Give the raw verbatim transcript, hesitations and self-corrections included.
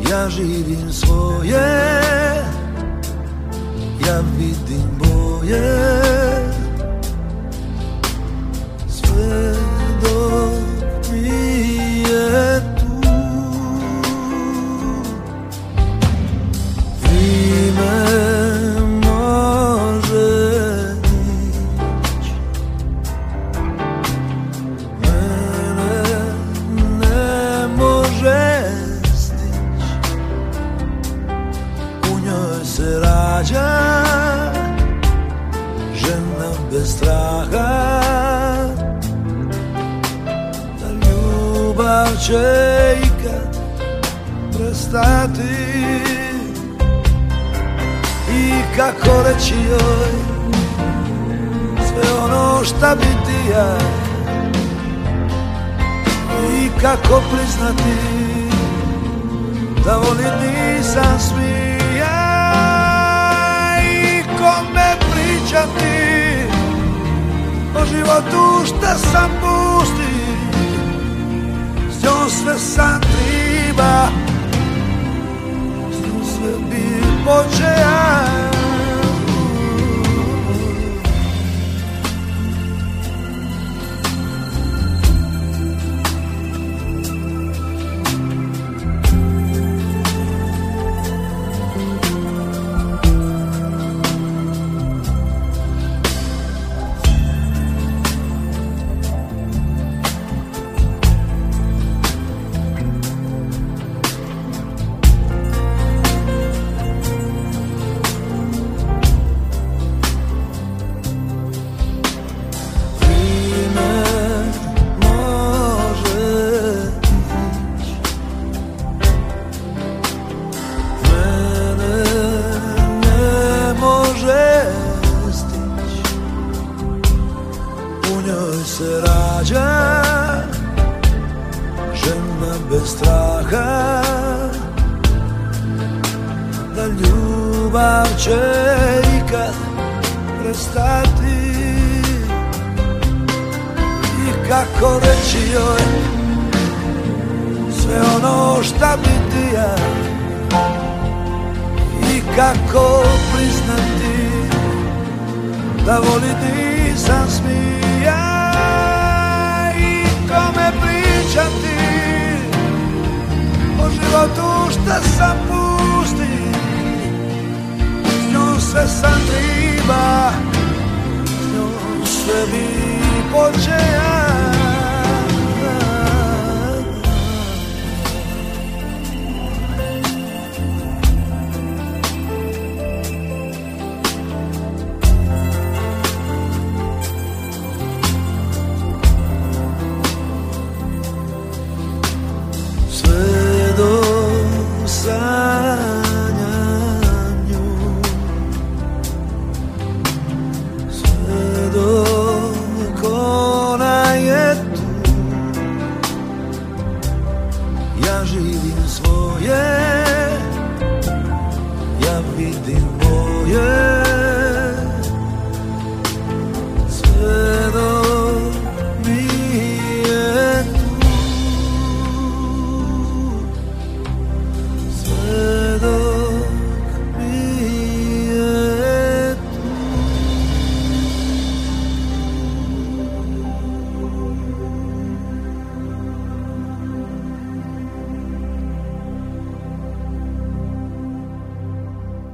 ja živim svoje, ja vidim boje, sve dok mi je tu. Vrime može ići, mene ne može stići. U njoj se rađa žena bez straha, da ljubav će ikad prestati. I kako reći joj sve ono šta bi ti ja, i kako priznati da volit nisam smija. I kome pričati o životu šta sam pusti, s njom sve sam triba, s njom sve bi počeja. Se rađa žena bez straha, da ljubav će ikad prestati. I kako reći joj sve ono šta bi ti ja, i kako priznati da volit nisam smija. Kome pričati o životu šta sam pusti, s njom sve sam triba, s njom sve bi počeja.